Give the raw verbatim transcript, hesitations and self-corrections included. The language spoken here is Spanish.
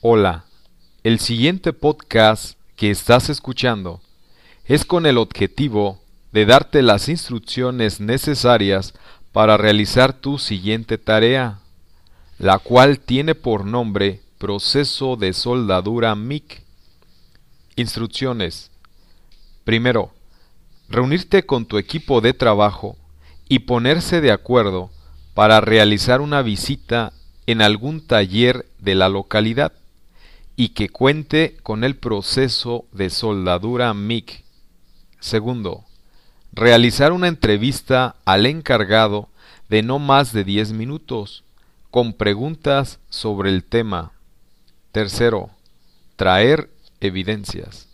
Hola, el siguiente podcast que estás escuchando es con el objetivo de darte las instrucciones necesarias para realizar tu siguiente tarea, la cual tiene por nombre Proceso de Soldadura M I C. Instrucciones. Primero, reunirte con tu equipo de trabajo y ponerse de acuerdo para realizar una visita en algún taller de la localidad y que cuente con el proceso de soldadura M I C. Segundo, realizar una entrevista al encargado de no más de diez minutos, con preguntas sobre el tema. Tercero, traer evidencias.